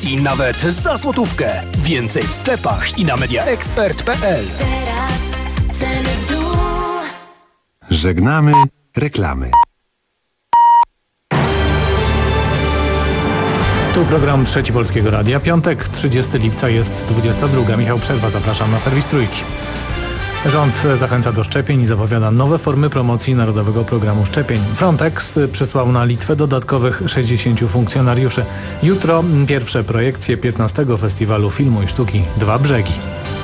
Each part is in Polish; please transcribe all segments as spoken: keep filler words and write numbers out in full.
promocji nawet za złotówkę. Więcej w sklepach i na mediaexpert kropka p l. Teraz ceny w dół. Żegnamy reklamy. Tu program Trzeci Polskiego Radia. Piątek, trzydziestego lipca, jest dwudziesta druga. Michał Przerwa, zapraszam na serwis Trójki. Rząd zachęca do szczepień i zapowiada nowe formy promocji Narodowego Programu Szczepień. Frontex przysłał na Litwę dodatkowych sześćdziesięciu funkcjonariuszy. Jutro pierwsze projekcje piętnastego Festiwalu Filmu i Sztuki Dwa Brzegi.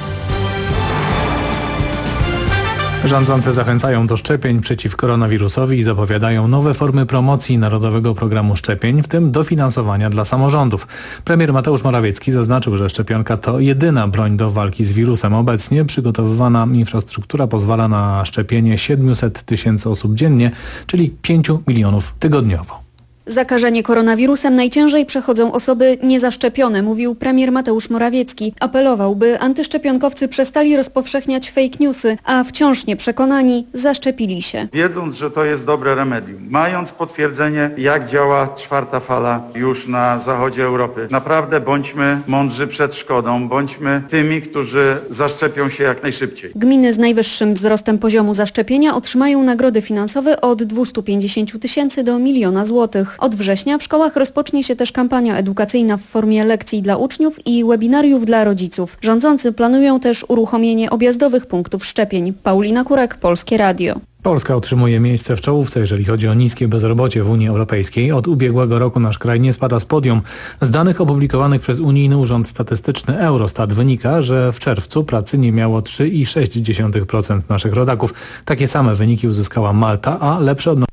Rządzący zachęcają do szczepień przeciw koronawirusowi i zapowiadają nowe formy promocji Narodowego Programu Szczepień, w tym dofinansowania dla samorządów. Premier Mateusz Morawiecki zaznaczył, że szczepionka to jedyna broń do walki z wirusem. Obecnie przygotowywana infrastruktura pozwala na szczepienie siedmiuset tysięcy osób dziennie, czyli pięciu milionów tygodniowo. Zakażenie koronawirusem najciężej przechodzą osoby niezaszczepione, mówił premier Mateusz Morawiecki. Apelował, by antyszczepionkowcy przestali rozpowszechniać fake newsy, a wciąż nieprzekonani zaszczepili się. Wiedząc, że to jest dobre remedium, mając potwierdzenie, jak działa czwarta fala już na zachodzie Europy, naprawdę bądźmy mądrzy przed szkodą, bądźmy tymi, którzy zaszczepią się jak najszybciej. Gminy z najwyższym wzrostem poziomu zaszczepienia otrzymają nagrody finansowe od dwieście pięćdziesiąt tysięcy do miliona złotych. Od września w szkołach rozpocznie się też kampania edukacyjna w formie lekcji dla uczniów i webinariów dla rodziców. Rządzący planują też uruchomienie objazdowych punktów szczepień. Paulina Kurek, Polskie Radio. Polska otrzymuje miejsce w czołówce, jeżeli chodzi o niskie bezrobocie w Unii Europejskiej. Od ubiegłego roku nasz kraj nie spada z podium. Z danych opublikowanych przez Unijny Urząd Statystyczny Eurostat wynika, że w czerwcu pracy nie miało trzy przecinek sześć procent naszych rodaków. Takie same wyniki uzyskała Malta, a lepsze odnoszenie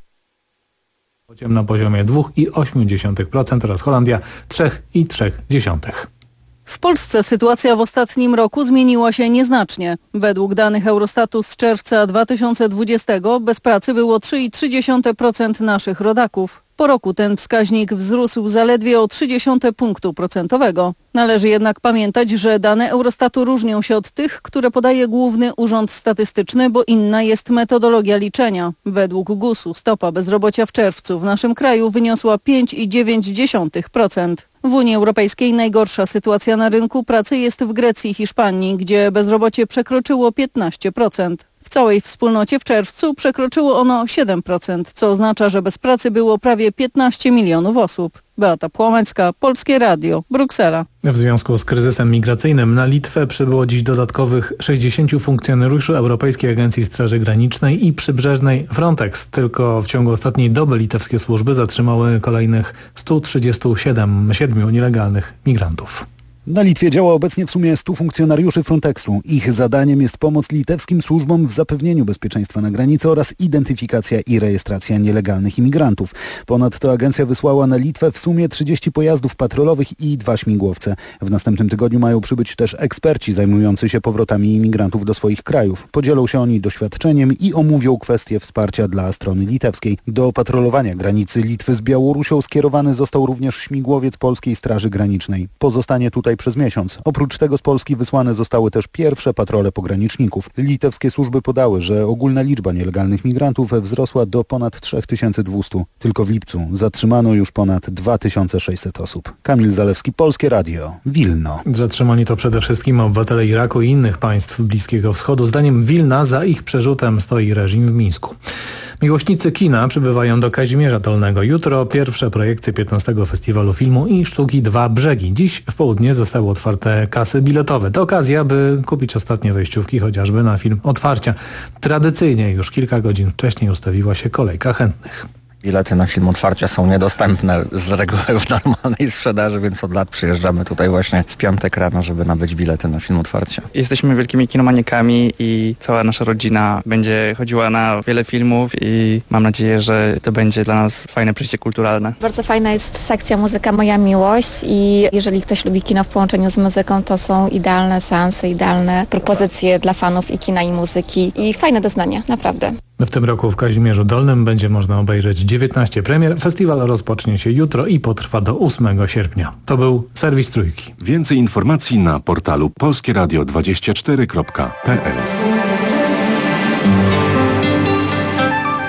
na poziomie dwa przecinek osiem procent oraz Holandia trzy przecinek trzy procent. W Polsce sytuacja w ostatnim roku zmieniła się nieznacznie. Według danych Eurostatu z czerwca dwa tysiące dwudziestego bez pracy było trzy przecinek trzy procent naszych rodaków. Po roku ten wskaźnik wzrósł zaledwie o trzy dziesiąte punktu procentowego. Należy jednak pamiętać, że dane Eurostatu różnią się od tych, które podaje Główny Urząd Statystyczny, bo inna jest metodologia liczenia. Według gusu stopa bezrobocia w czerwcu w naszym kraju wyniosła pięć przecinek dziewięć procent. W Unii Europejskiej najgorsza sytuacja na rynku pracy jest w Grecji i Hiszpanii, gdzie bezrobocie przekroczyło piętnaście procent. W całej wspólnocie w czerwcu przekroczyło ono siedem procent, co oznacza, że bez pracy było prawie piętnaście milionów osób. Beata Płomecka, Polskie Radio, Bruksela. W związku z kryzysem migracyjnym na Litwę przybyło dziś dodatkowych sześćdziesięciu funkcjonariuszy Europejskiej Agencji Straży Granicznej i Przybrzeżnej Frontex. Tylko w ciągu ostatniej doby litewskie służby zatrzymały kolejnych stu trzydziestu siedmiu nielegalnych migrantów. Na Litwie działa obecnie w sumie stu funkcjonariuszy Frontexu. Ich zadaniem jest pomoc litewskim służbom w zapewnieniu bezpieczeństwa na granicy oraz identyfikacja i rejestracja nielegalnych imigrantów. Ponadto agencja wysłała na Litwę w sumie trzydzieści pojazdów patrolowych i dwa śmigłowce. W następnym tygodniu mają przybyć też eksperci zajmujący się powrotami imigrantów do swoich krajów. Podzielą się oni doświadczeniem i omówią kwestie wsparcia dla strony litewskiej. Do patrolowania granicy Litwy z Białorusią skierowany został również śmigłowiec Polskiej Straży Granicznej. Pozostanie tutaj przez miesiąc. Oprócz tego z Polski wysłane zostały też pierwsze patrole pograniczników. Litewskie służby podały, że ogólna liczba nielegalnych migrantów wzrosła do ponad trzy tysiące dwieście. Tylko w lipcu zatrzymano już ponad dwa tysiące sześćset osób. Kamil Zalewski, Polskie Radio, Wilno. Zatrzymani to przede wszystkim obywatele Iraku i innych państw Bliskiego Wschodu. Zdaniem Wilna za ich przerzutem stoi reżim w Mińsku. Miłośnicy kina przybywają do Kazimierza Dolnego. Jutro pierwsze projekcje piętnastego Festiwalu Filmu i Sztuki Dwa Brzegi. Dziś w południe zostały otwarte kasy biletowe. To okazja, by kupić ostatnie wejściówki chociażby na film Otwarcia. Tradycyjnie już kilka godzin wcześniej ustawiła się kolejka chętnych. Bilety na film Otwarcia są niedostępne z reguły w normalnej sprzedaży, więc od lat przyjeżdżamy tutaj właśnie w piątek rano, żeby nabyć bilety na film Otwarcia. Jesteśmy wielkimi kinomaniakami i cała nasza rodzina będzie chodziła na wiele filmów i mam nadzieję, że to będzie dla nas fajne przejście kulturalne. Bardzo fajna jest sekcja Muzyka Moja Miłość i jeżeli ktoś lubi kino w połączeniu z muzyką, to są idealne seanse, idealne propozycje dla fanów i kina i muzyki i fajne doznania, naprawdę. W tym roku w Kazimierzu Dolnym będzie można obejrzeć dziewiętnaście premier. Festiwal rozpocznie się jutro i potrwa do ósmego sierpnia. To był serwis Trójki. Więcej informacji na portalu polskie radio dwadzieścia cztery kropka p l.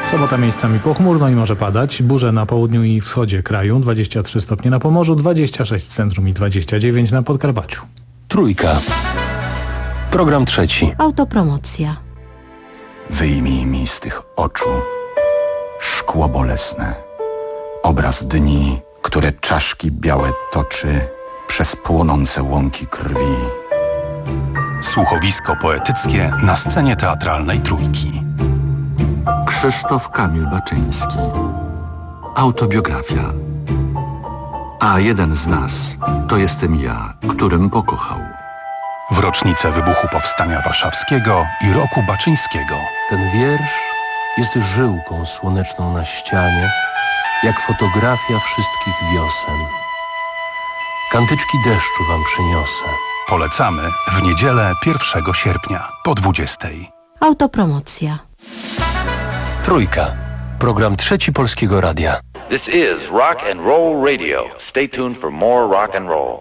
Sobota miejscami pochmurno i może padać. Burze na południu i wschodzie kraju, dwadzieścia trzy stopnie na Pomorzu, dwadzieścia sześć w centrum i dwadzieścia dziewięć na Podkarpaciu. Trójka. Program trzeci. Autopromocja. Wyjmij mi z tych oczu szkło bolesne, obraz dni, które czaszki białe toczy przez płonące łąki krwi. Słuchowisko poetyckie na scenie teatralnej Trójki. Krzysztof Kamil Baczyński. Autobiografia. A jeden z nas to jestem ja, którym pokochał. W rocznicę wybuchu Powstania Warszawskiego i roku Baczyńskiego. Ten wiersz jest żyłką słoneczną na ścianie, jak fotografia wszystkich wiosen. Kantyczki deszczu wam przyniosę. Polecamy w niedzielę pierwszego sierpnia po dwudziestej. Autopromocja. Trójka. Program trzeci Polskiego Radia. This is Rock and Roll Radio. Stay tuned for more rock and roll.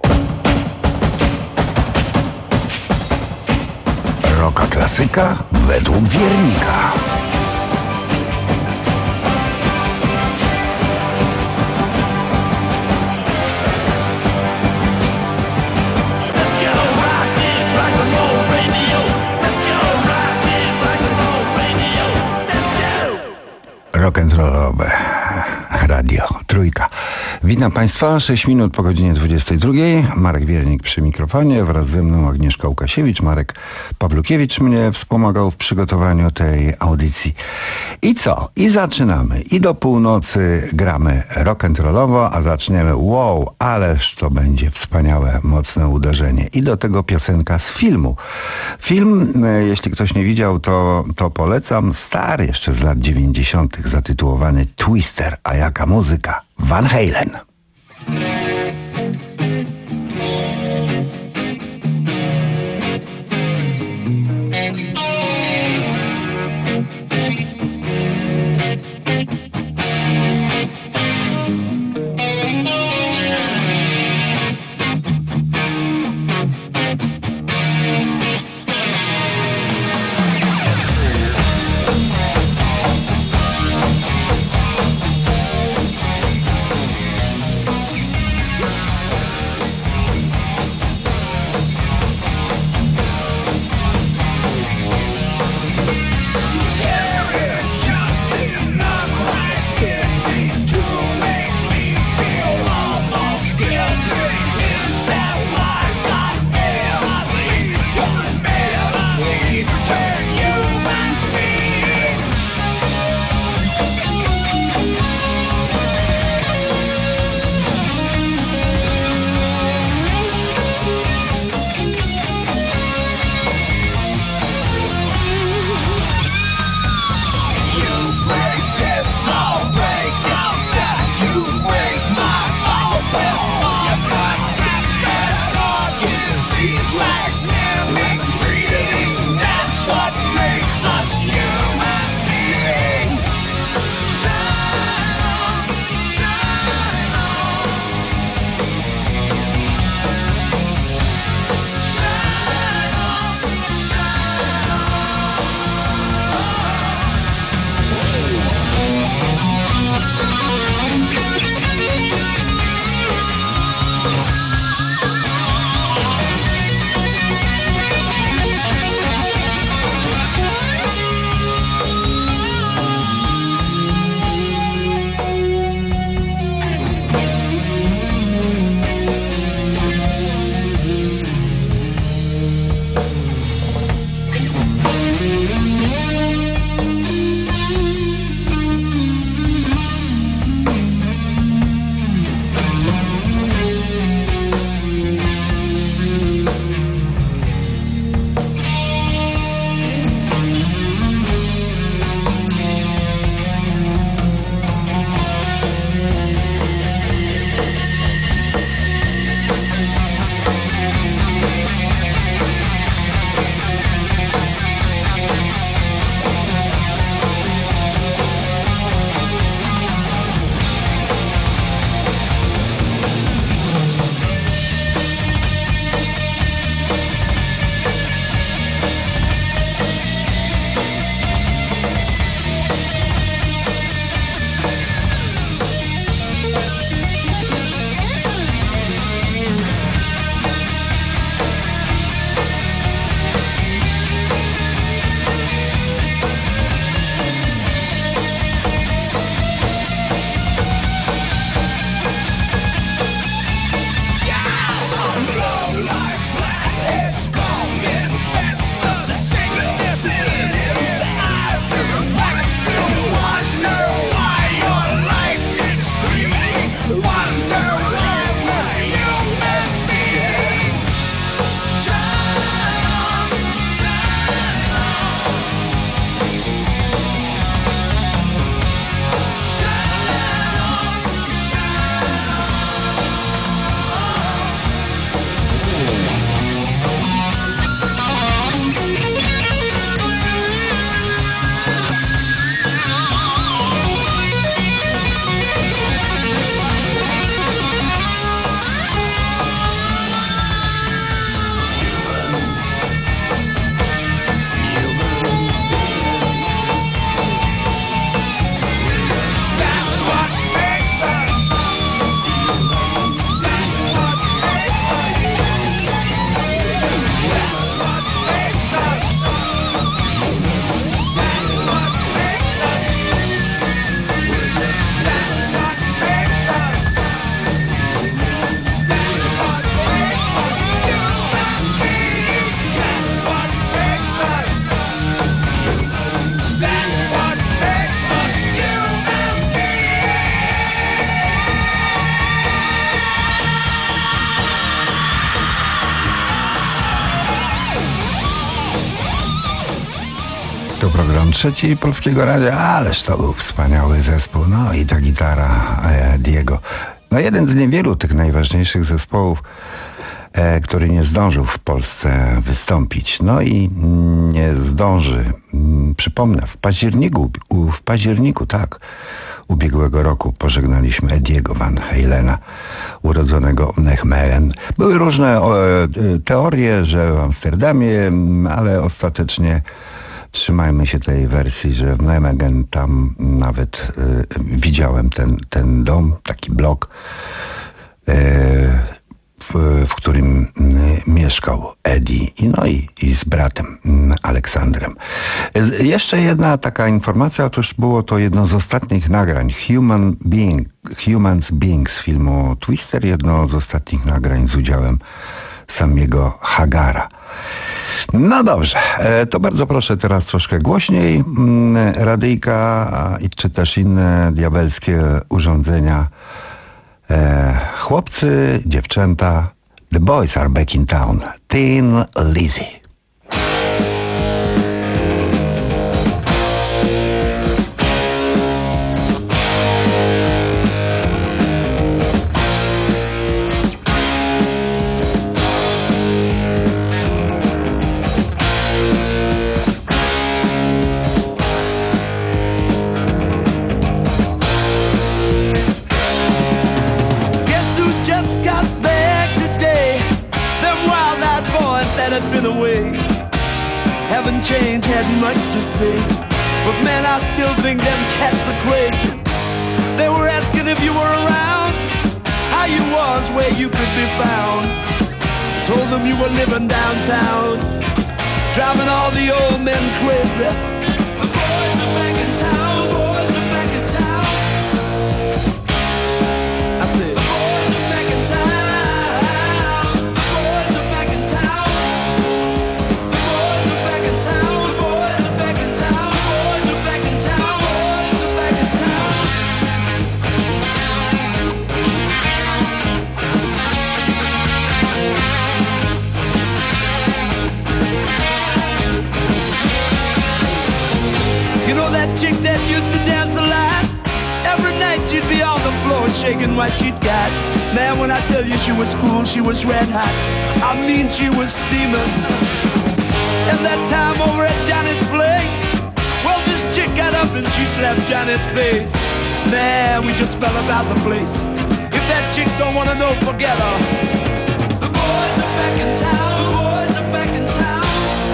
Roka klasyka według wiernika. Rock'n'rollowe radio Trójka. Witam Państwa, sześć minut po godzinie dwudziestej drugiej. Marek Wiernik przy mikrofonie, wraz ze mną Agnieszka Łukasiewicz. Marek Pawlukiewicz mnie wspomagał w przygotowaniu tej audycji. I co? I zaczynamy. I do północy gramy rock'n'rollowo, a zaczniemy wow, ależ to będzie wspaniałe, mocne uderzenie. I do tego piosenka z filmu. Film, jeśli ktoś nie widział, to, to polecam. Stary jeszcze z lat dziewięćdziesiątych, zatytułowany Twister. A jaka muzyka? Van Halen. to program trzeci Polskiego Radia, ależ to był wspaniały zespół. No i ta gitara e, Diego. No jeden z niewielu tych najważniejszych zespołów, e, który nie zdążył w Polsce wystąpić. No i nie zdąży. Przypomnę, w październiku, w październiku, tak, ubiegłego roku pożegnaliśmy Ediego Van Halena, urodzonego w Nijmegen. Były różne e, teorie, że w Amsterdamie, ale ostatecznie trzymajmy się tej wersji, że w Nijmegen tam nawet e, widziałem ten, ten dom, taki blok, e, w, w którym mieszkał Eddie i, no i, i z bratem Aleksandrem. Jeszcze jedna taka informacja, otóż było to jedno z ostatnich nagrań Human Being, Humans Being z filmu Twister, jedno z ostatnich nagrań z udziałem samego Hagara. No dobrze, to bardzo proszę teraz troszkę głośniej. Radyjka czy też inne diabelskie urządzenia. E, chłopcy, dziewczęta, the boys are back in town. Thin Lizzy. Change had much to say, but man, I still think them cats are crazy. They were asking if you were around, how you was, where you could be found. Told them you were living downtown, driving all the old men crazy. The boys are back in town, boys are back in town. I said, the boys are back in town. Chick that used to dance a lot, every night she'd be on the floor shaking what she'd got. Man, when I tell you she was cool, she was red hot. I mean, she was steaming. And that time over at Johnny's place, well, this chick got up and she slapped Johnny's face. Man, we just fell about the place. If that chick don't wanna know, forget her. The boys are back in town, the boys are back in town.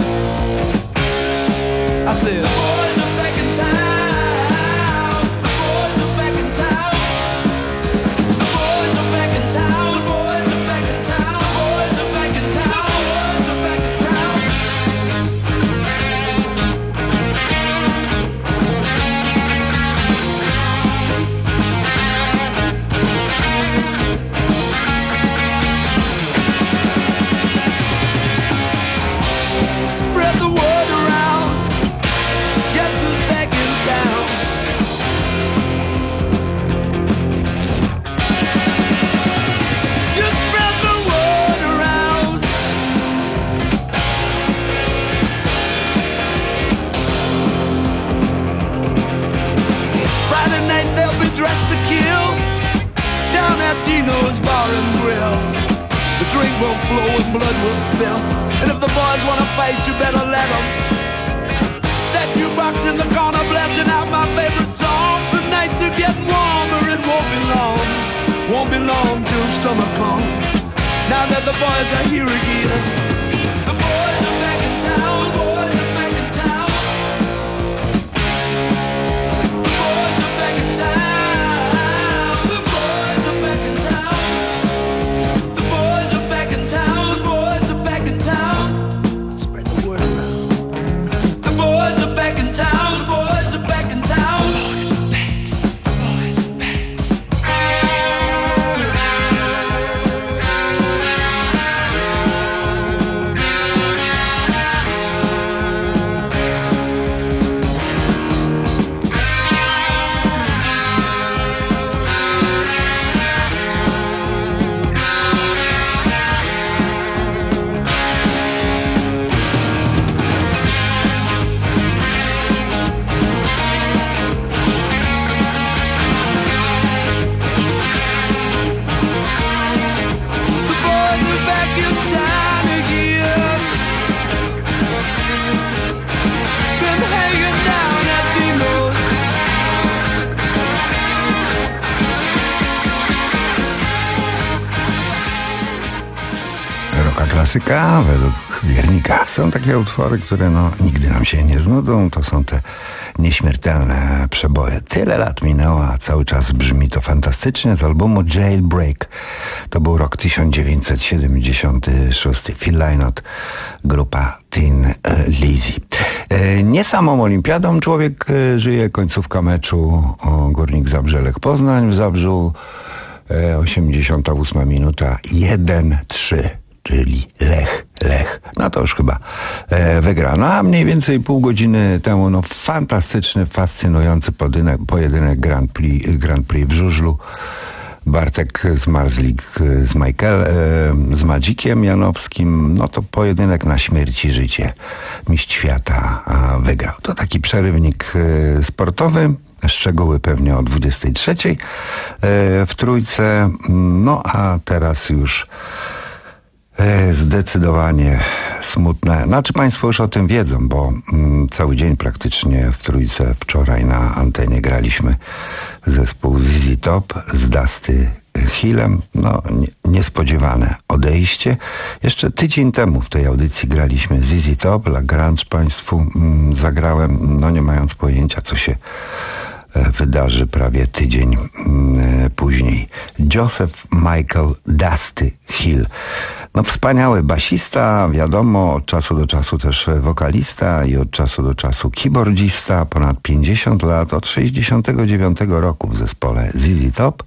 I said, the boys are back in town. The boys are back in town. The boys are back in town. The boys are back in town. The boys are back in town. The boys are back in town. Spread the word around. Guess who's back in town? You spread the word around. Friday night they'll be dressed to kill down at Dino's Bar and Grill. The drink will flow and blood will spill. And if the boys wanna fight, you better let them. That jukebox in the corner blasting out my favorite song. The nights are getting warmer, it won't be long. Won't be long till summer comes. Now that the boys are here again. The boys are back in town, boys are back in town. The boys are back in town. The boys are back in town. The boys are back in town. The boys are back in town. Spread the word around. The boys are back in town. The boys are back in town. Boys are back. Boys are back. klasyka według Wiernika. Są takie utwory, które no, nigdy nam się nie znudzą. To są te nieśmiertelne przeboje. Tyle lat minęło, a cały czas brzmi to fantastycznie. Z albumu Jailbreak. To był rok tysiąc dziewięćset siedemdziesiąty szósty. Phil Lynott, grupa Tin Lizzy. Nie samą olimpiadą człowiek żyje. Końcówka meczu o Górnik Zabrze Lech Poznań w Zabrzu. osiemdziesiąta ósma minuta, jeden trzy, czyli Lech, Lech. No to już chyba e, wygrano. A mniej więcej pół godziny temu, no fantastyczny, fascynujący pojedynek, pojedynek Grand Prix, Grand Prix w żużlu. Bartek Zmarzlik z Michael, e, z Madzikiem Janowskim, no to pojedynek na śmierć i życie. Mistrz świata a, wygrał. To taki przerywnik e, sportowy. Szczegóły pewnie o dwudziestej trzeciej w Trójce. No a teraz już zdecydowanie smutne. Znaczy państwo już o tym wiedzą, bo cały dzień praktycznie w Trójce wczoraj na antenie graliśmy zespół Z Z Top z Dusty Hillem. No niespodziewane odejście. Jeszcze tydzień temu w tej audycji graliśmy Z Z Top. La Grange państwu zagrałem, no nie mając pojęcia, co się wydarzy prawie tydzień później. Joseph Michael Dusty Hill. No wspaniały basista, wiadomo, od czasu do czasu też wokalista i od czasu do czasu keyboardzista. Ponad pięćdziesiąt lat, od sześćdziesiątego dziewiątego roku w zespole Z Z Top.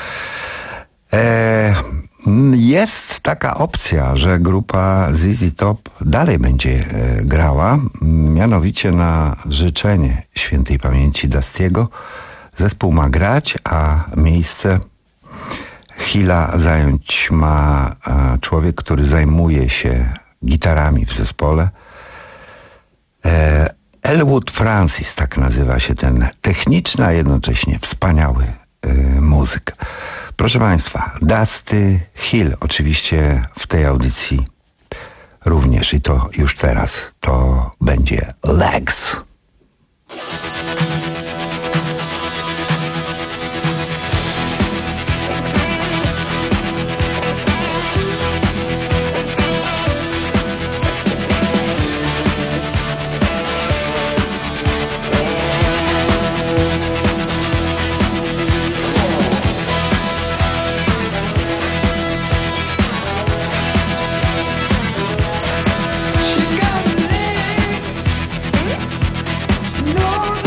Eee, jest taka opcja, że grupa Z Z Top dalej będzie e, grała, mianowicie na życzenie świętej pamięci Dustiego. Zespół ma grać, a miejsce Hilla zająć ma e, człowiek, który zajmuje się gitarami w zespole. E, Elwood Francis, tak nazywa się ten techniczny, a jednocześnie wspaniały e, muzyk. Proszę państwa, Dusty Hill oczywiście w tej audycji również i to już teraz to będzie Legs. She got legs, no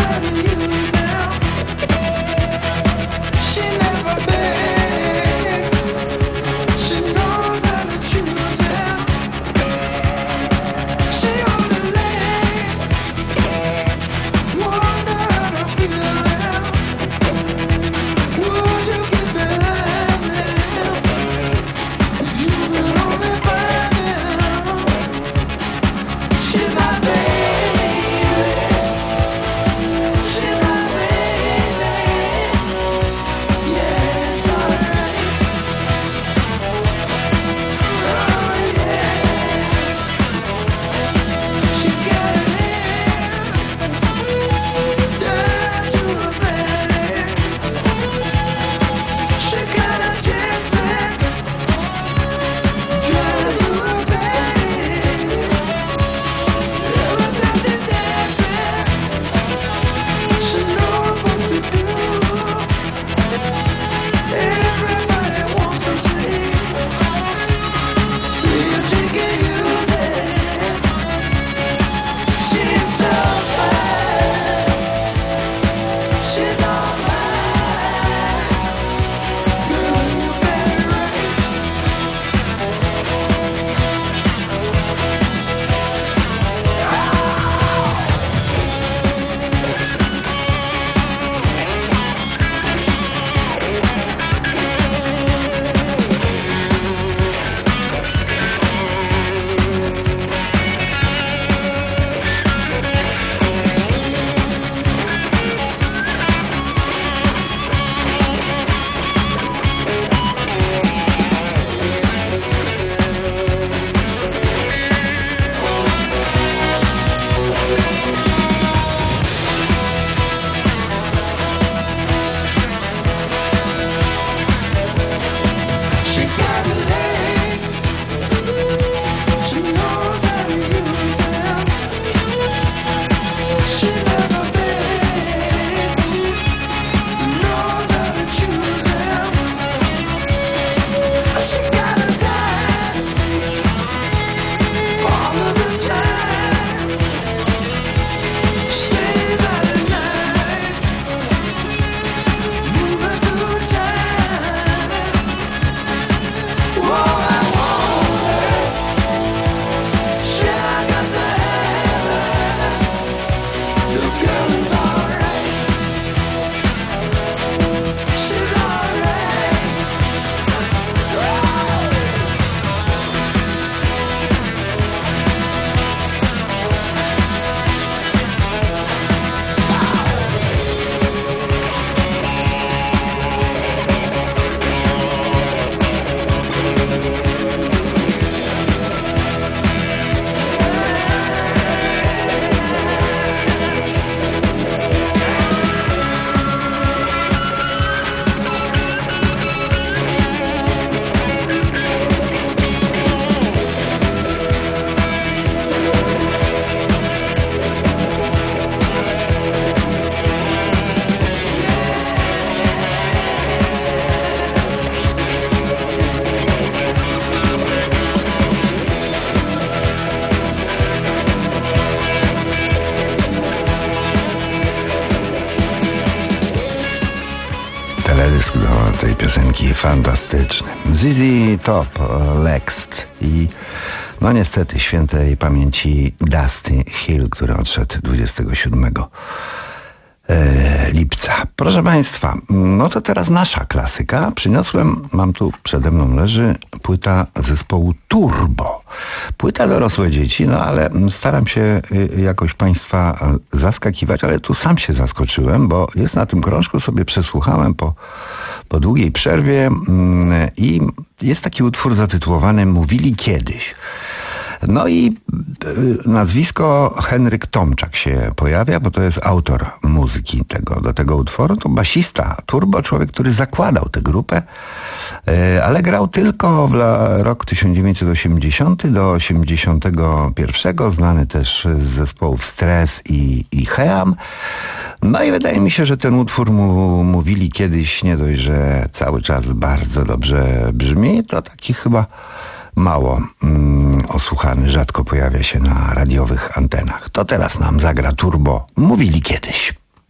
taki fantastyczny. Z Z Top, Lext i no niestety świętej pamięci Dusty Hill, który odszedł dwudziestego siódmego lipca. Proszę Państwa, no to teraz nasza klasyka. Przyniosłem, mam tu przede mną leży płyta zespołu Turbo. Płyta dorosłe dzieci, no ale staram się jakoś Państwa zaskakiwać, ale tu sam się zaskoczyłem, bo jest na tym krążku, sobie przesłuchałem po, po długiej przerwie i jest taki utwór zatytułowany Mówili kiedyś. No i nazwisko Henryk Tomczak się pojawia, bo to jest autor muzyki tego, do tego utworu. To basista Turbo, człowiek, który zakładał tę grupę, ale grał tylko w rok tysiąc dziewięćset osiemdziesiąty do osiemdziesiątego pierwszego, znany też z zespołów Stres i, i Heam. No i wydaje mi się, że ten utwór mu mówili kiedyś, nie dość, że cały czas bardzo dobrze brzmi, to taki chyba mało mm, osłuchany, rzadko pojawia się na radiowych antenach. To teraz nam zagra Turbo. Mówili kiedyś.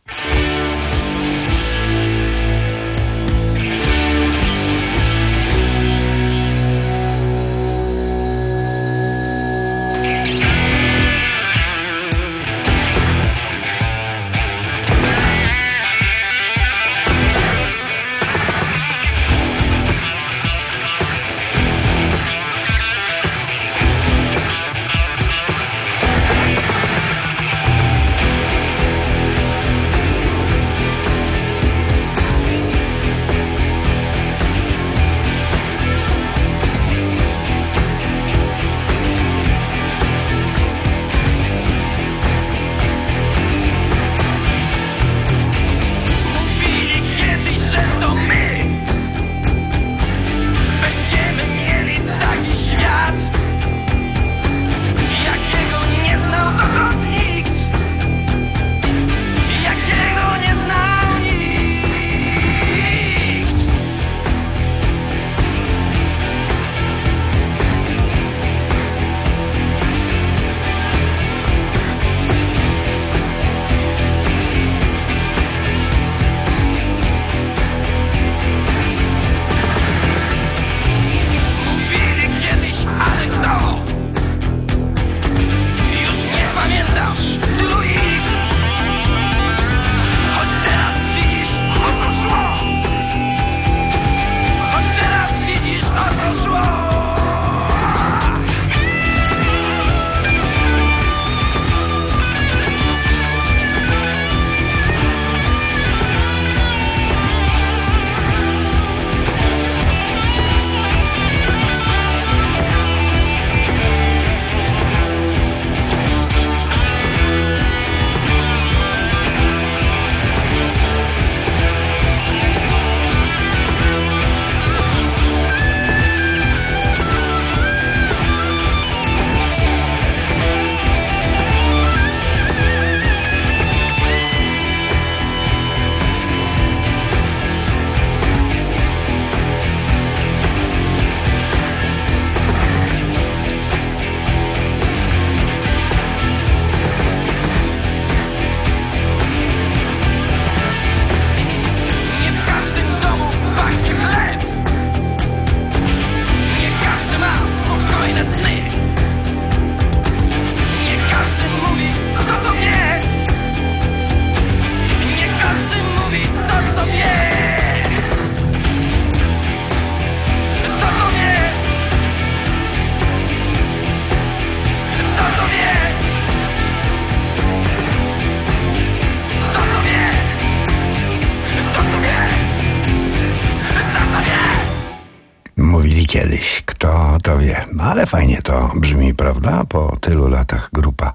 Kiedyś, kto to wie. Ale fajnie to brzmi, prawda? Po tylu latach grupa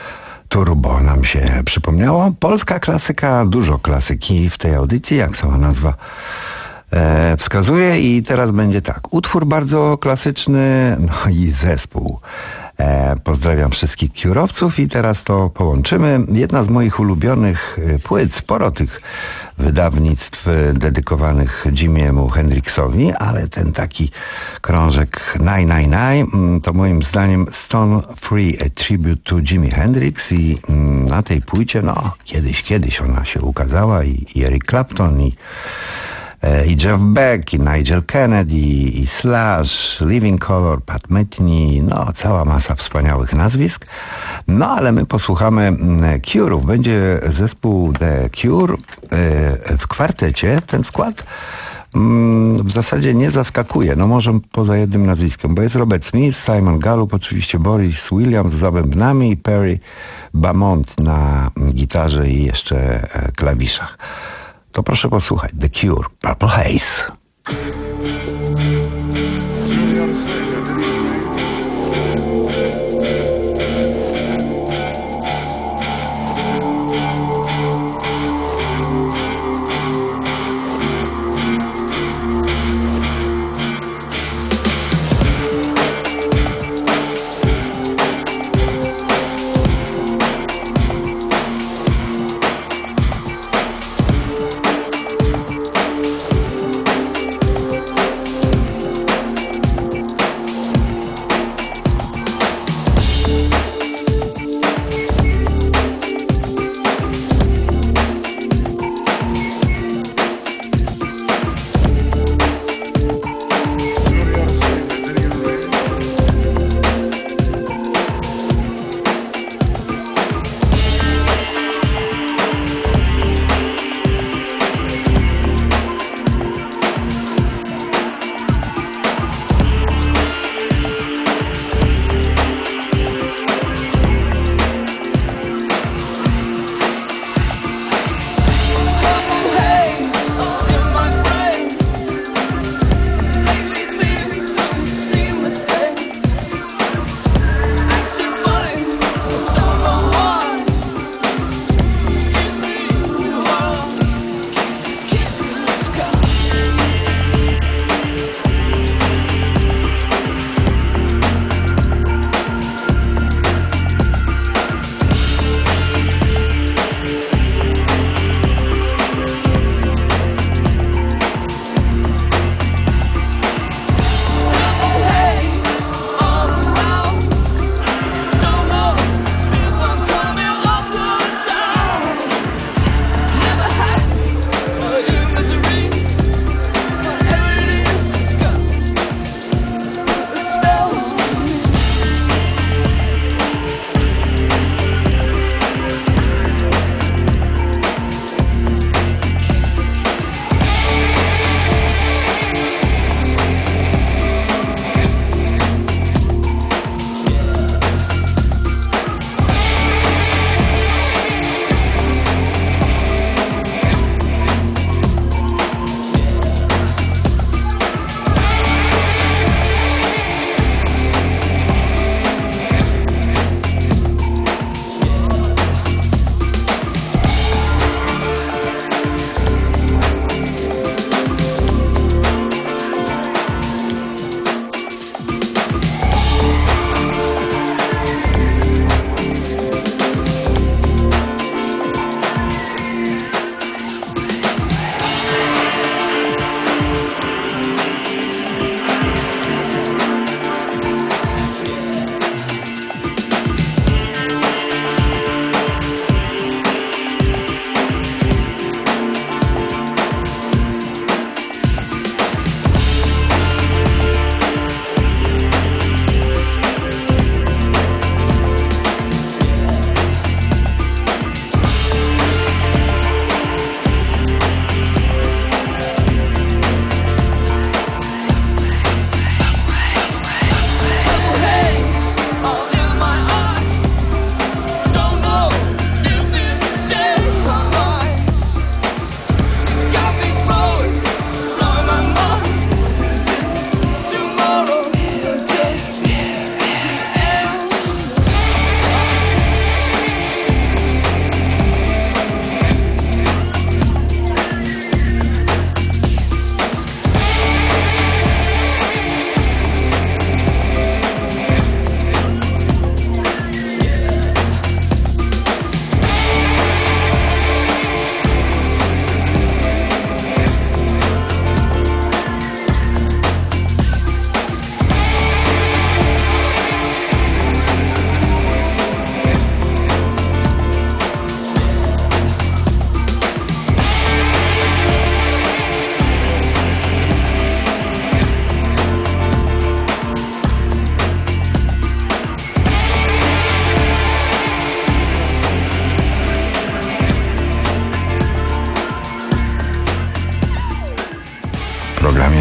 Turbo nam się przypomniało. Polska klasyka, dużo klasyki w tej audycji, jak sama nazwa e, wskazuje. I teraz będzie tak. Utwór bardzo klasyczny, no i zespół. E, pozdrawiam wszystkich kierowców i teraz to połączymy. Jedna z moich ulubionych płyt, sporo tych wydawnictw dedykowanych Jimiemu Hendrixowi, ale ten taki krążek Nine Nine Nine to moim zdaniem Stone Free, a tribute to Jimi Hendrix i na tej płycie, no kiedyś, kiedyś ona się ukazała i, i Eric Clapton i i Jeff Beck, i Nigel Kennedy, i Slash, Living Colour, Pat Metheny, no cała masa wspaniałych nazwisk. No ale my posłuchamy Cure'ów. Będzie zespół The Cure w kwartecie. Ten skład w zasadzie nie zaskakuje, no może poza jednym nazwiskiem, bo jest Robert Smith, Simon Gallup, oczywiście Boris Williams za bębnami i Perry Beaumont na gitarze i jeszcze klawiszach. To proszę posłuchać. The Cure, Purple Haze.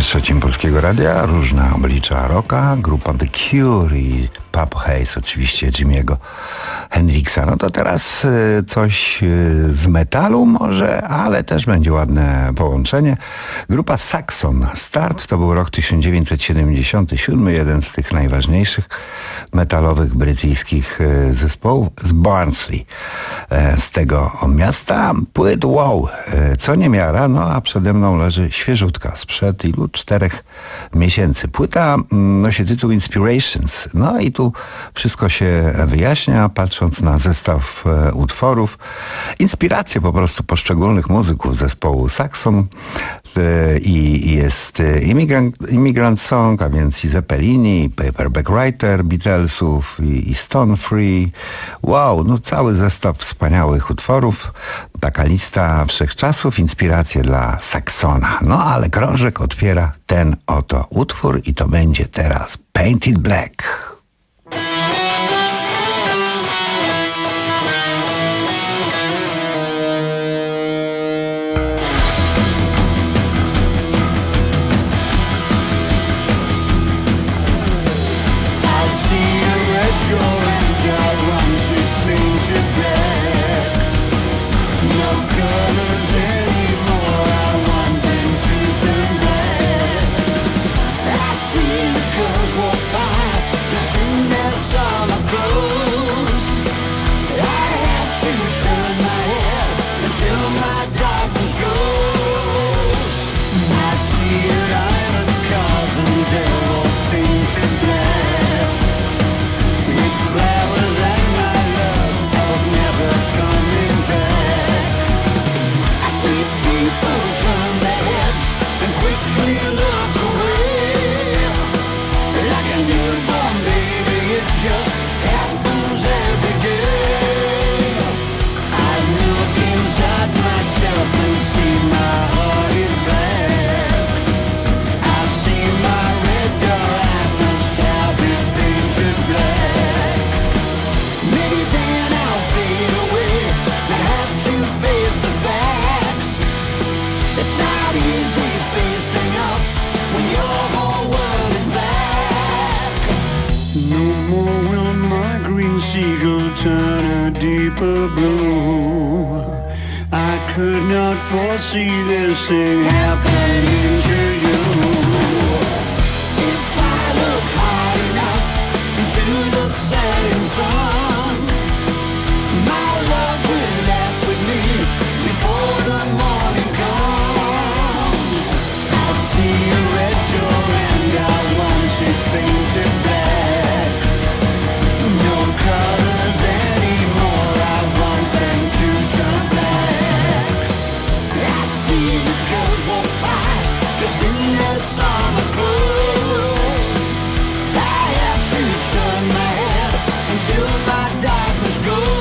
trzecim Polskiego Radia, różne oblicza rocka, grupa The Cure i Purple Haze, oczywiście Jimmy'ego Hendrixa. No to teraz y, coś y, z metalu może, ale też będzie ładne połączenie. Grupa Saxon. Start to był rok tysiąc dziewięćset siedemdziesiąty siódmy, jeden z tych najważniejszych metalowych brytyjskich y, zespołów z Barnsley. Y, z tego miasta płyt wow, y, co niemiara, no a przede mną leży świeżutka sprzed ilu? Czterech miesięcy. Płyta y, nosi tytuł Inspirations. No i tu wszystko się wyjaśnia, patrząc na zestaw e, utworów. Inspiracje po prostu poszczególnych muzyków zespołu Saxon e, i jest e, Immigrant, Immigrant Song, a więc i Zeppelini, i Paperback Writer Beatlesów, i, i Stone Free. Wow, no cały zestaw wspaniałych utworów. Taka lista wszechczasów, inspiracje dla Saxona. No ale krążek otwiera ten oto utwór i to będzie teraz Painted Black. See this thing happening to you. If I look hard enough into the setting sun, my love will laugh with me before the morning comes. I see a red door and I want it painted black. No colors anymore, I want them to turn black. I see the girls walk by, dressed in their summer clothes. I have to turn my head until my darkness goes.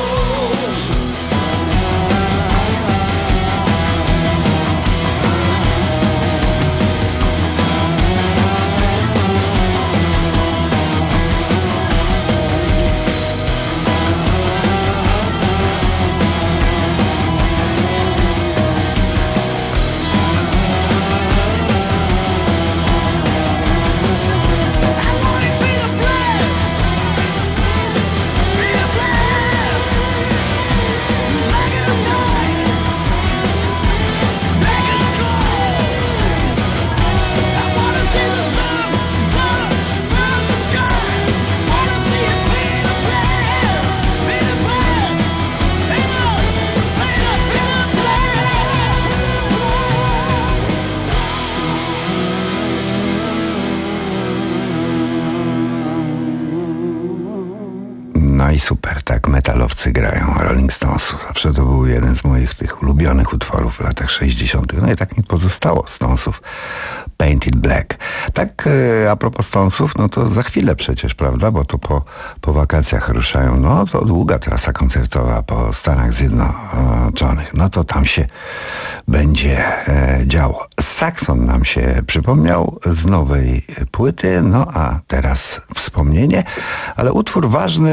No i super, tak metalowcy grają, Rolling Stones. Zawsze to był jeden z moich tych ulubionych utworów w latach sześćdziesiątych. No i tak mi pozostało Stonesów. Painted Black. Tak e, a propos Stonesów, no to za chwilę przecież, prawda? Bo to po, po wakacjach ruszają. No to długa trasa koncertowa po Stanach Zjednoczonych. No to tam się będzie e, działo. Saxon nam się przypomniał z nowej płyty, no a teraz wspomnienie, ale utwór ważny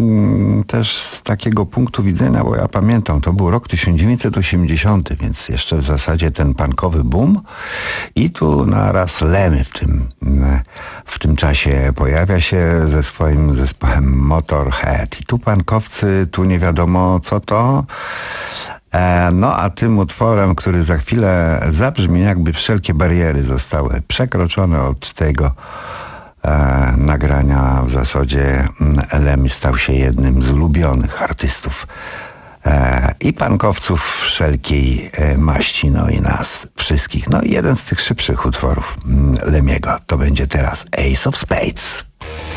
mm, też z takiego punktu widzenia, bo ja pamiętam, to był rok tysiąc dziewięćset osiemdziesiąty, więc jeszcze w zasadzie ten punkowy boom i tu naraz Lemmy w tym, w tym czasie pojawia się ze swoim zespołem Motorhead i tu punkowcy, tu nie wiadomo co to. No a tym utworem, który za chwilę zabrzmi, jakby wszelkie bariery zostały przekroczone od tego e, nagrania, w zasadzie Lemmy stał się jednym z ulubionych artystów e, i punkowców wszelkiej e, maści, no i nas wszystkich. No i jeden z tych szybszych utworów Lemmy'ego to będzie teraz Ace of Spades.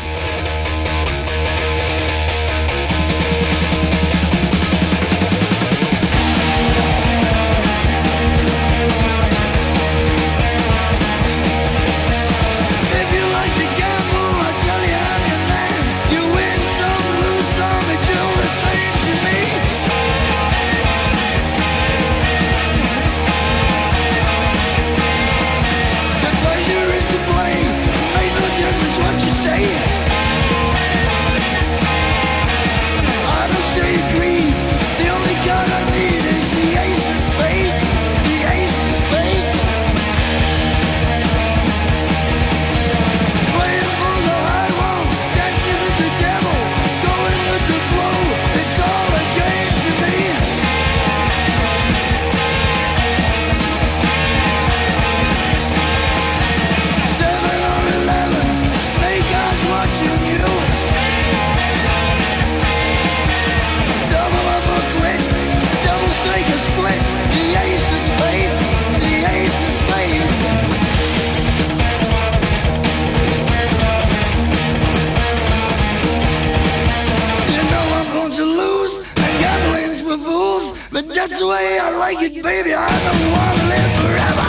That's the way I like it, baby. I don't want to live forever.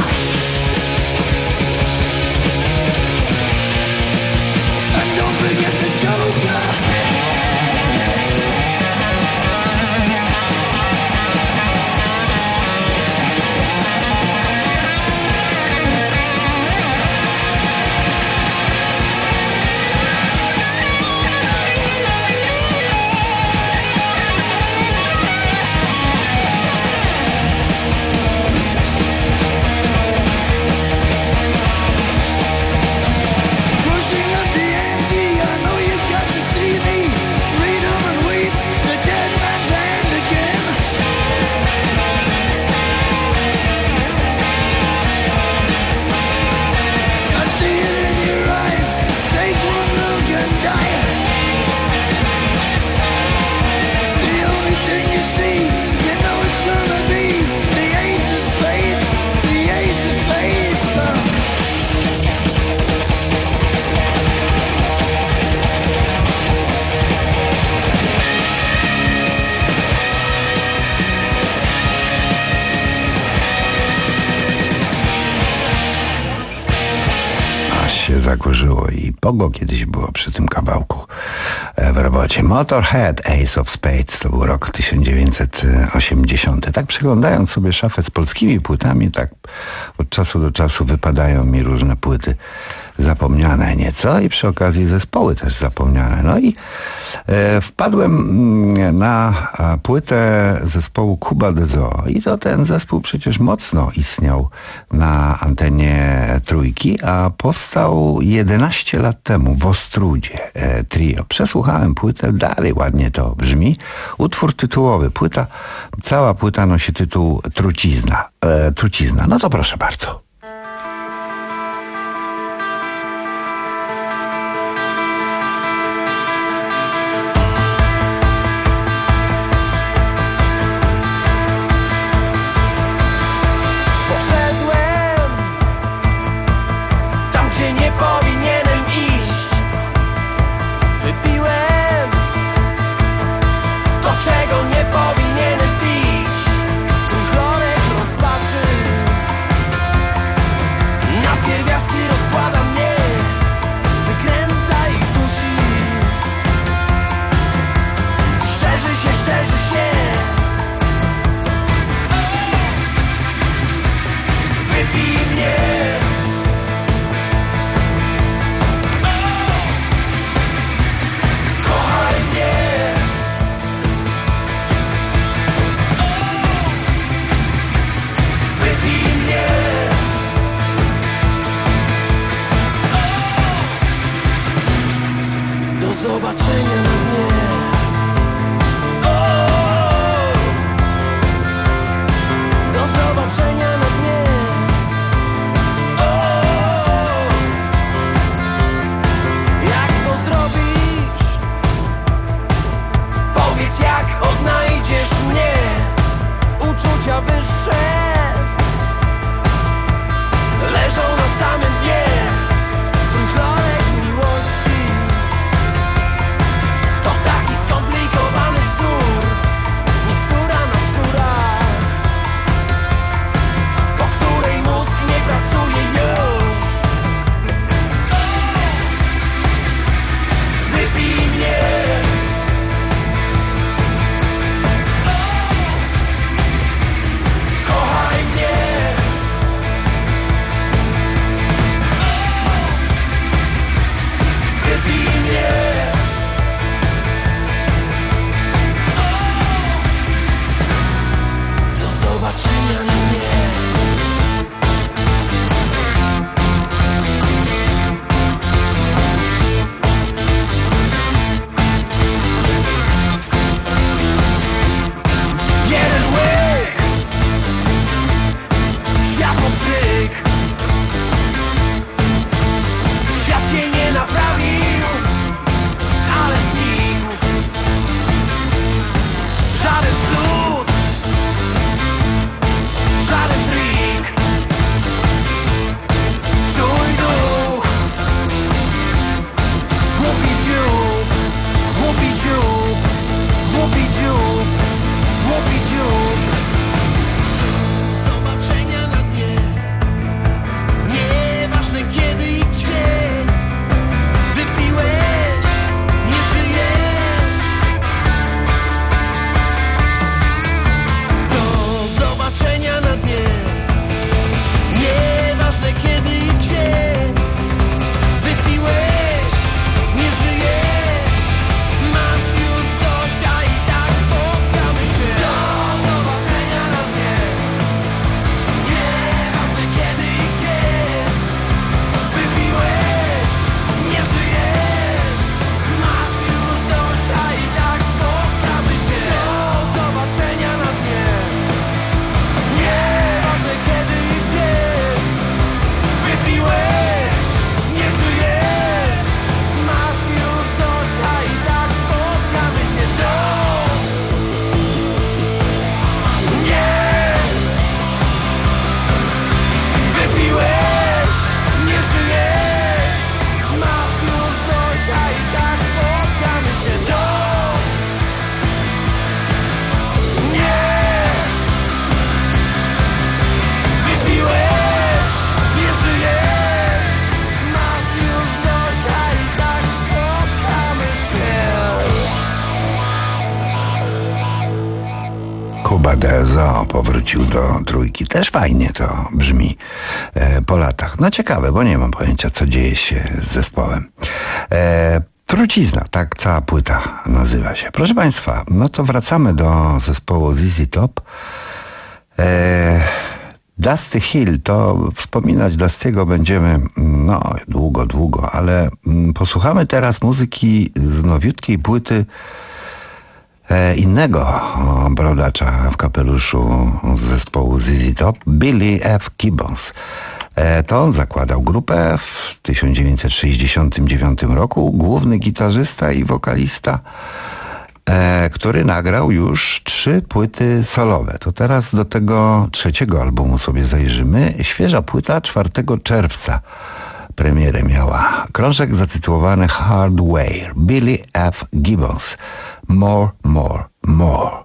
And don't forget the Joker. Zakurzyło i pogo kiedyś było przy tym kawałku w robocie. Motorhead, Ace of Spades, to był rok tysiąc dziewięćset osiemdziesiąty. Tak przeglądając sobie szafę z polskimi płytami, tak od czasu do czasu wypadają mi różne płyty zapomniane nieco i przy okazji zespoły też zapomniane. No i e, wpadłem na płytę zespołu Cuba de Zoo i to ten zespół przecież mocno istniał na antenie Trójki, a powstał jedenaście lat temu w Ostródzie e, trio. Przesłuchałem płytę, dalej ładnie to brzmi. Utwór tytułowy, płyta, cała płyta nosi tytuł Trucizna. E, Trucizna, no to proszę bardzo. Powinienem pić, twój chlorek rozpaczy. zobaczenia na dnie. Do zobaczenia na dnie. Jak to zrobisz? Powiedz, jak odnajdziesz mnie. Uczucia wyższe leżą na samym dnie. Trójflorek miłości to taki skomplikowany wzór. Mikstura na szczurach, po której mózg nie pracuje już. Wypij mnie. Kochaj mnie. Wypij mnie. Do zobaczenia na mnie. Jeden łyk, światło wtryk. Świat się nie naprawił, ale znikł. Żaden cud, żaden trik. Czuj duch. Głupi dziób, głupi dziób, głupi dziób, głupi dziób. Zobaczenia na dnie. Nieważne kiedy i gdzie. Wypiłeś, nie żyjesz. Do zobaczenia na dnie. Nieważne kiedy i gdzie. Wypiłeś, nie żyjesz. Masz już dość, a i tak spotkamy się. Do zobaczenia na dnie. Nieważne kiedy i gdzie. Wypiłeś, nie żyjesz. Masz już dość, a i tak spotkamy się. Do zobaczenia na dnie. Nieważne kiedy i gdzie. Wypiłeś, nie żyjesz. Masz już dość, a i tak spotkamy się. Do nie. Wypiłeś, nie żyjesz. Masz już dość, a i tak spotkamy się. Do nie. Wypiłeś, nie żyjesz. Masz już dość, a i tak spotkamy się. Kuba Dezo powrócił do trójki. Też fajnie to brzmi e, po latach. No ciekawe, bo nie mam pojęcia, co dzieje się z zespołem. E, Trucizna, tak cała płyta nazywa się. Proszę Państwa, no to wracamy do zespołu Z Z Top. E, Dusty Hill, to wspominać Dusty'ego będziemy no długo, długo, ale mm, posłuchamy teraz muzyki z nowiutkiej płyty e, innego o, brodacza w kapeluszu z zespołu Z Z Top, Billy F. Gibbons. E, to on zakładał grupę w tysiąc dziewięćset sześćdziesiątym dziewiątym roku, główny gitarzysta i wokalista, e, który nagrał już trzy płyty solowe. To teraz do tego trzeciego albumu sobie zajrzymy. Świeża płyta czwartego czerwca premierę miała. Krążek zatytułowany Hardware. Billy F. Gibbons. More, more, more.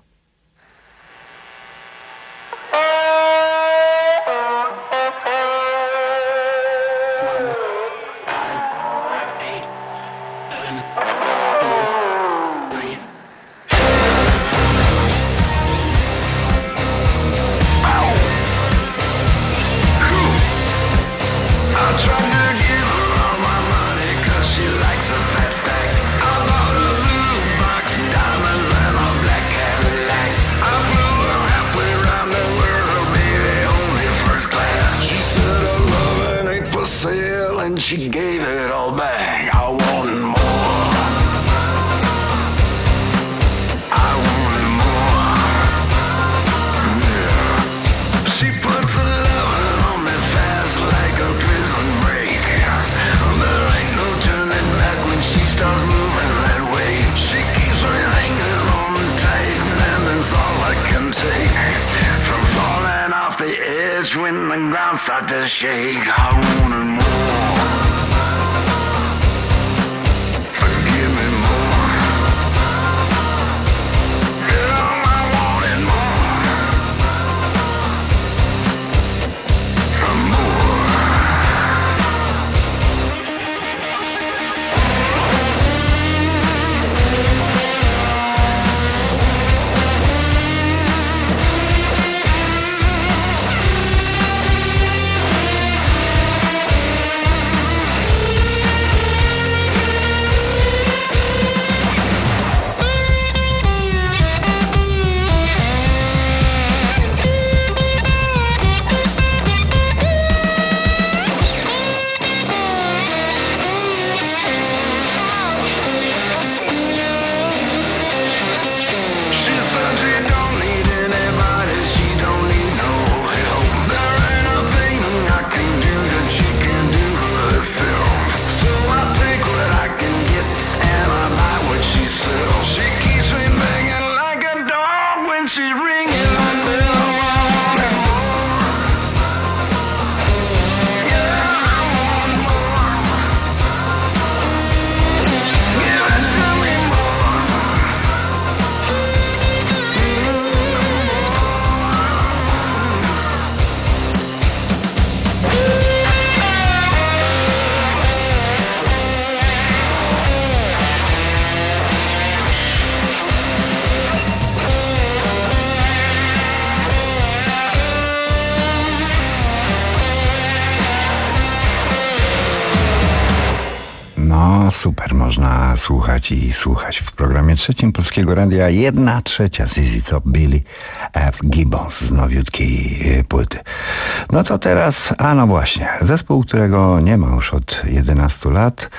She gave it all back. I wanted more. when the ground starts to shake. I wanted more. Forgive me more. Yeah, I wanted more. More. Super, można słuchać i słuchać. W programie trzecim Polskiego Radia jedna trzecia Z Z Top, Billy F. Gibbons z nowiutkiej płyty. No to teraz, a no właśnie, zespół, którego nie ma już od jedenastu lat.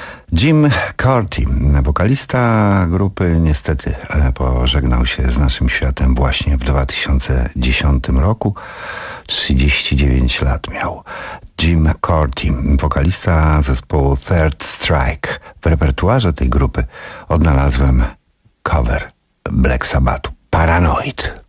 Jim Corti, wokalista grupy, niestety pożegnał się z naszym światem właśnie w dwa tysiące dziesiątym roku. trzydzieści dziewięć lat miał. Jim Corti, wokalista zespołu Third Strike. W repertuarze tej grupy odnalazłem cover Black Sabbathu, Paranoid.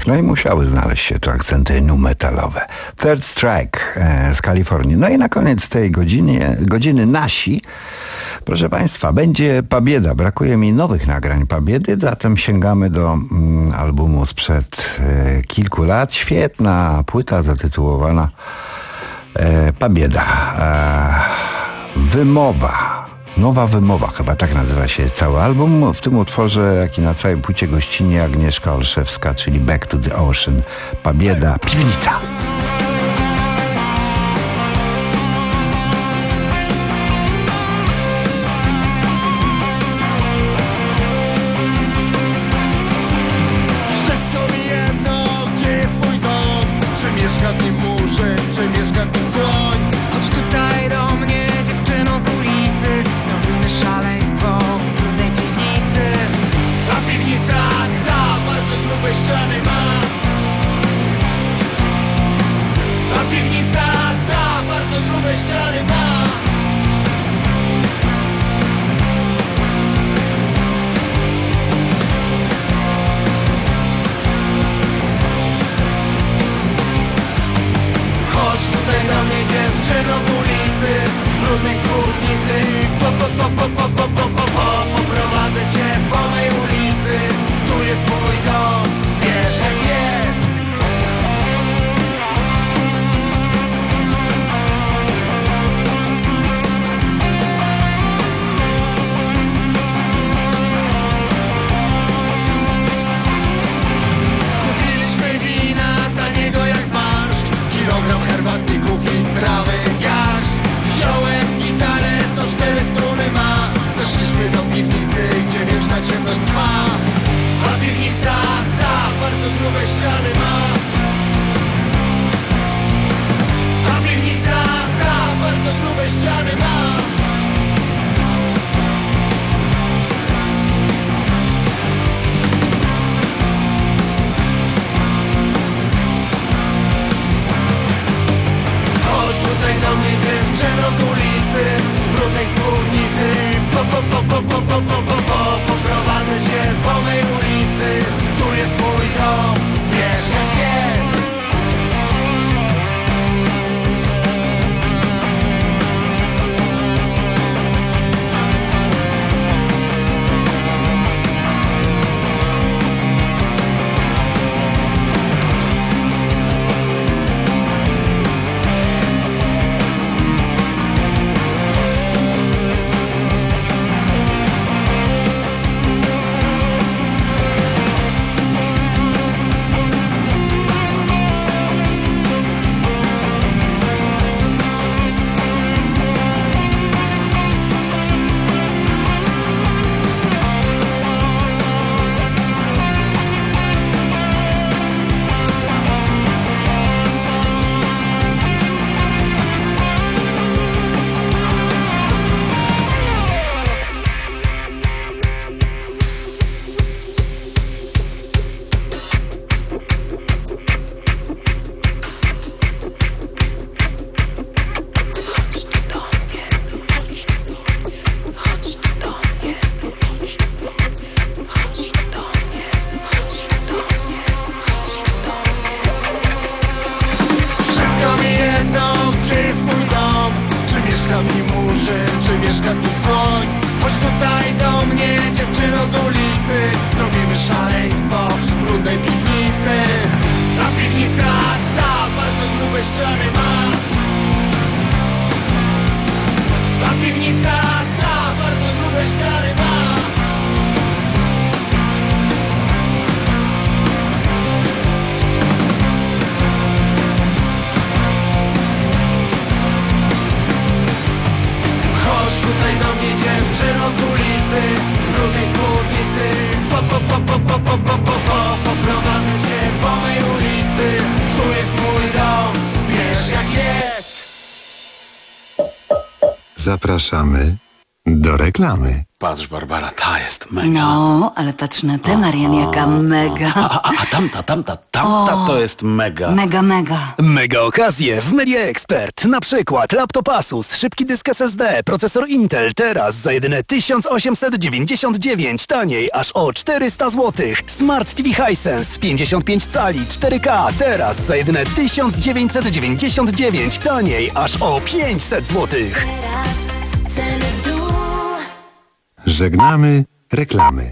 No i musiały znaleźć się tu akcenty nu metalowe. Third Strike e, z Kalifornii. No i na koniec tej godziny, godziny nasi, proszę Państwa, będzie Pabieda. Brakuje mi nowych nagrań Pabiedy, zatem sięgamy do mm, albumu sprzed e, kilku lat. Świetna płyta zatytułowana e, Pabieda. E, wymowa. Nowa wymowa, chyba tak nazywa się cały album. W tym utworze, jak i na całej płycie gościnie Agnieszka Olszewska, czyli Back to the Ocean. Pabieda, Piwnica. Wszystko mi jedno, gdzie jest mój dom. Czy mieszka w nim murzyn, czy mieszka w nim słoń. Chodź tutaj do mnie, dziewczyno z ulicy. Zrobimy szaleństwo w trudnej piwnicy. A piwnica ta bardzo grube ściany ma. A piwnica ta bardzo grube ściany ma. Chodź tutaj do mnie, dziewczyno z ulicy, w brudnej spódnicy. Po, po, po, po, po, po, po, po, po. Poprowadzę cię po mej ulicy. Tu jest mój dom, wiesz jak jest. Kupiliśmy wina taniego jak barszcz, kilogram herbatników i trawy garść. Wziąłem gitarę, co cztery struny ma. Zeszliśmy do piwnicy, gdzie wieczna ciemność trwa. A piwnica ta bardzo grube ściany ma. A piwnica ta bardzo grube ściany ma. Chodź tutaj do mnie, dziewczyno z ulicy, w brudnej spódnicy. Po, po, po, po, po, po, po, po, po. Poprowadzę cię po mej ulicy. Tu jest mój dom, wiesz jak jest. Wszystko mi jedno, gdzie jest mój dom. Czy mieszka w nim murzyn, czy mieszka w nim słoń. Chodź tutaj do mnie, dziewczyno z ulicy. Zrobimy szaleństwo w brudnej piwnicy. A piwnica ta bardzo grube ściany ma. A piwnica ta bardzo grube ściany ma. Chodź tutaj do mnie, dziewczyno z ulicy, w brudnej spódnicy. Po, po, po, po, po, po, po, po, po. Poprowadzę cię po mej ulicy. Tu jest mój dom, wiesz jak jest. Zapraszamy do reklamy. patrz, Barbara, ta jest mega. No, ale patrz na tę, Marian, jaka mega. A, a, a tamta, tamta, tamta O, to jest mega. Mega, mega. Mega okazje w Media Expert. Na przykład laptop Asus, szybki dysk S S D, procesor Intel teraz za jedyne tysiąc osiemset dziewięćdziesiąt dziewięć, taniej aż o czterysta złotych. Smart T V Hisense pięćdziesiąt pięć cali cztery K teraz za jedyne tysiąc dziewięćset dziewięćdziesiąt dziewięć, taniej aż o pięćset złotych. Żegnamy reklamy.